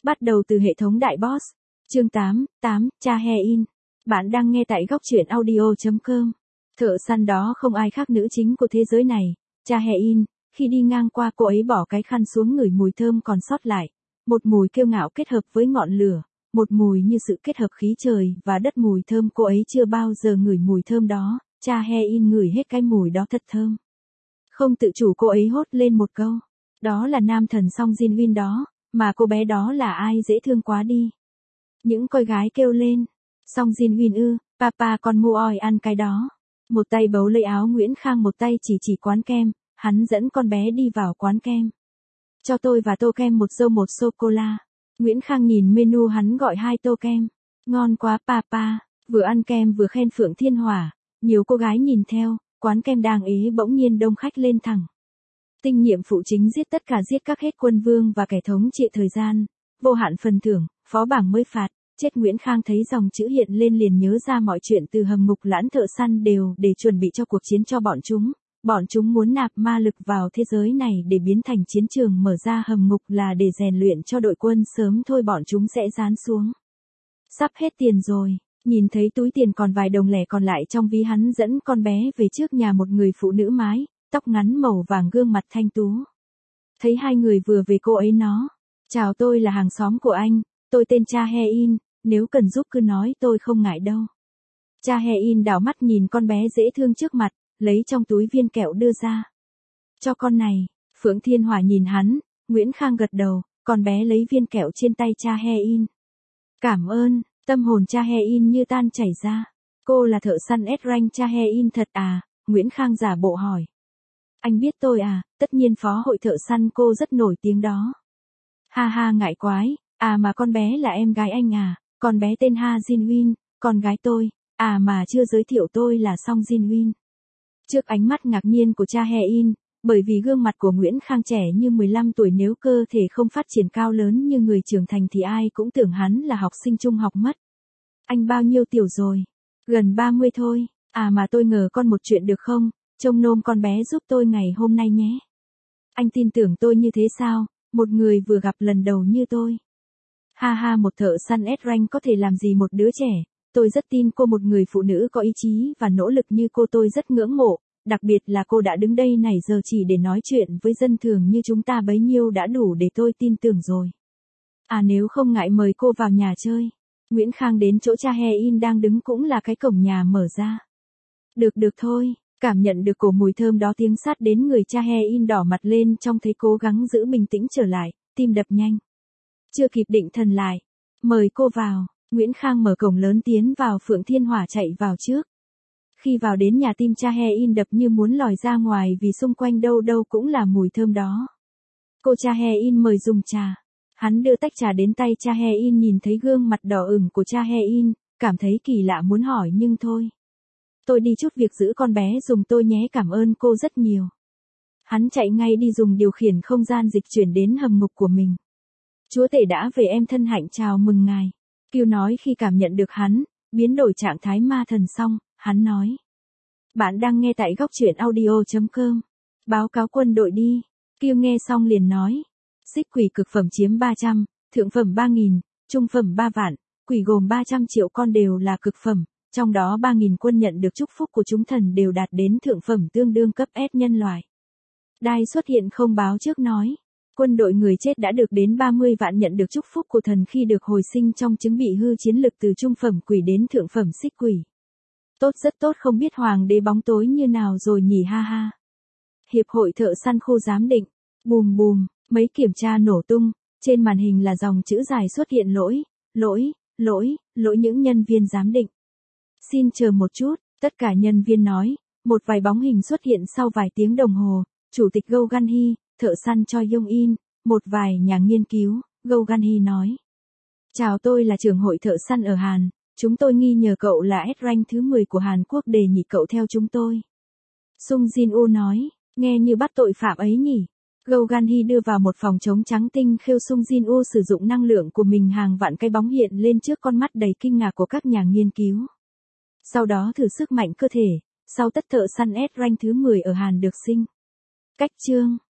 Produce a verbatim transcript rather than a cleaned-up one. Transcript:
Bắt đầu từ hệ thống đại boss. Chương tám, tám, Cha He In. Bạn đang nghe tại góc truyện audio chấm com. Thợ săn đó không ai khác nữ chính của thế giới này, Cha He In. Khi đi ngang qua, cô ấy bỏ cái khăn xuống ngửi mùi thơm còn sót lại. Một mùi kiêu ngạo kết hợp với ngọn lửa, một mùi như sự kết hợp khí trời và đất, mùi thơm cô ấy chưa bao giờ ngửi mùi thơm đó. Cha He In ngửi hết cái mùi đó thật thơm. Không tự chủ cô ấy hốt lên một câu. Đó là nam thần Song Jin Win đó, mà cô bé đó là ai, dễ thương quá đi. Những cô gái kêu lên. Song Jin Win ư, papa con mua oi ăn cái đó. Một tay bấu lấy áo Nguyễn Khang, một tay chỉ chỉ quán kem, hắn dẫn con bé đi vào quán kem. Cho tôi và tô kem một dâu một sô-cô-la. Nguyễn Khang nhìn menu, hắn gọi hai tô kem. Ngon quá papa, vừa ăn kem vừa khen Phượng Thiên Hỏa. Nhiều cô gái nhìn theo, quán kem đang ế bỗng nhiên đông khách lên thẳng. Tinh nhiệm phụ chính giết tất cả, giết các hết quân vương và kẻ thống trị thời gian. Vô hạn phần thưởng, phó bảng mới phạt. Chết. Nguyễn Khang thấy dòng chữ hiện lên liền nhớ ra mọi chuyện từ hầm ngục lãn thợ săn đều để chuẩn bị cho cuộc chiến cho bọn chúng. Bọn chúng muốn nạp ma lực vào thế giới này để biến thành chiến trường, mở ra hầm ngục là để rèn luyện cho đội quân, sớm thôi bọn chúng sẽ giáng xuống. Sắp hết tiền rồi, nhìn thấy túi tiền còn vài đồng lẻ còn lại trong ví, hắn dẫn con bé về trước nhà một người phụ nữ mái tóc ngắn màu vàng, gương mặt thanh tú. Thấy hai người vừa về, cô ấy nó. Chào, tôi là hàng xóm của anh, tôi tên Cha He In, nếu cần giúp cứ nói, tôi không ngại đâu. Cha He In đảo mắt nhìn con bé dễ thương trước mặt, lấy trong túi viên kẹo đưa ra. Cho con này. Phượng Thiên Hỏa nhìn hắn. Nguyễn Khang gật đầu, con bé lấy viên kẹo trên tay Cha He In. Cảm ơn. Tâm hồn Cha He In như tan chảy ra. Cô là thợ săn S-Rank Cha He In thật à? Nguyễn Khang giả bộ hỏi. Anh biết tôi à? Tất nhiên, phó hội thợ săn cô rất nổi tiếng đó. Ha ha, ngại quái. À mà con bé là em gái anh à? Con bé tên Ha Jin Win, con gái tôi. À mà chưa giới thiệu, tôi là Song Jin Win. Trước ánh mắt ngạc nhiên của Cha He In, bởi vì gương mặt của Nguyễn Khang trẻ như mười lăm tuổi, nếu cơ thể không phát triển cao lớn như người trưởng thành thì ai cũng tưởng hắn là học sinh trung học mất. Anh bao nhiêu tiểu rồi? Gần ba mươi thôi. À mà tôi ngờ con một chuyện được không? Trông nom con bé giúp tôi ngày hôm nay nhé. Anh tin tưởng tôi như thế sao? Một người vừa gặp lần đầu như tôi. Ha ha, một thợ săn S-Rank có thể làm gì một đứa trẻ? Tôi rất tin cô, một người phụ nữ có ý chí và nỗ lực như cô tôi rất ngưỡng mộ, đặc biệt là cô đã đứng đây này giờ chỉ để nói chuyện với dân thường như chúng ta, bấy nhiêu đã đủ để tôi tin tưởng rồi. À nếu không ngại mời cô vào nhà chơi. Nguyễn Khang đến chỗ Cha He In đang đứng, cũng là cái cổng nhà mở ra. Được được thôi. Cảm nhận được cổ mùi thơm đó tiến sát đến người, Cha He In đỏ mặt lên, trông thấy cố gắng giữ bình tĩnh trở lại, tim đập nhanh. Chưa kịp định thần lại. Mời cô vào. Nguyễn Khang mở cổng lớn tiến vào. Phượng Thiên Hỏa chạy vào trước. Khi vào đến nhà, tim Cha He In đập như muốn lòi ra ngoài, vì xung quanh đâu đâu cũng là mùi thơm đó. Cô Cha He In mời dùng trà. Hắn đưa tách trà đến tay Cha He In, nhìn thấy gương mặt đỏ ửng của Cha He In, cảm thấy kỳ lạ muốn hỏi nhưng thôi. Tôi đi chút việc, giữ con bé dùng tôi nhé, cảm ơn cô rất nhiều. Hắn chạy ngay đi dùng điều khiển không gian dịch chuyển đến hầm ngục của mình. Chúa tể đã về, em thân hạnh chào mừng ngài. Kiều nói khi cảm nhận được hắn biến đổi trạng thái ma thần xong, hắn nói. Bạn đang nghe tại góc truyện audio chấm com. Báo cáo quân đội đi. Kiều nghe xong liền nói. Xích quỷ cực phẩm chiếm ba trăm, thượng phẩm ba nghìn, trung phẩm ba vạn, quỷ gồm ba trăm triệu con đều là cực phẩm. Trong đó ba nghìn quân nhận được chúc phúc của chúng thần đều đạt đến thượng phẩm, tương đương cấp S nhân loại. Đai xuất hiện không báo trước nói. Quân đội người chết đã được đến ba mươi vạn nhận được chúc phúc của thần khi được hồi sinh trong chứng bị hư chiến lực từ trung phẩm quỷ đến thượng phẩm xích quỷ. Tốt, rất tốt, không biết hoàng đế bóng tối như nào rồi nhỉ, ha ha. Hiệp hội thợ săn khu giám định. Bùm bùm, mấy kiểm tra nổ tung, trên màn hình là dòng chữ dài xuất hiện: lỗi, lỗi, lỗi, lỗi những nhân viên giám định. Xin chờ một chút, tất cả nhân viên nói. Một vài bóng hình xuất hiện sau vài tiếng đồng hồ. Chủ tịch Go Gan Hee, thợ săn Choi Yong In, một vài nhà nghiên cứu. Go Gan Hee nói. Chào, tôi là trưởng hội thợ săn ở Hàn. Chúng tôi nghi nhờ cậu là S-Rank thứ mười của Hàn Quốc, đề nghị cậu theo chúng tôi. Sung Jin Woo nói. Nghe như bắt tội phạm ấy nhỉ. Go Gan Hee đưa vào một phòng trống trắng tinh khêu. Sung Jin Woo sử dụng năng lượng của mình, hàng vạn cái bóng hiện lên trước con mắt đầy kinh ngạc của các nhà nghiên cứu. Sau đó thử sức mạnh cơ thể, sau tất thợ săn S-Rank thứ mười ở Hàn được sinh. Cách chương.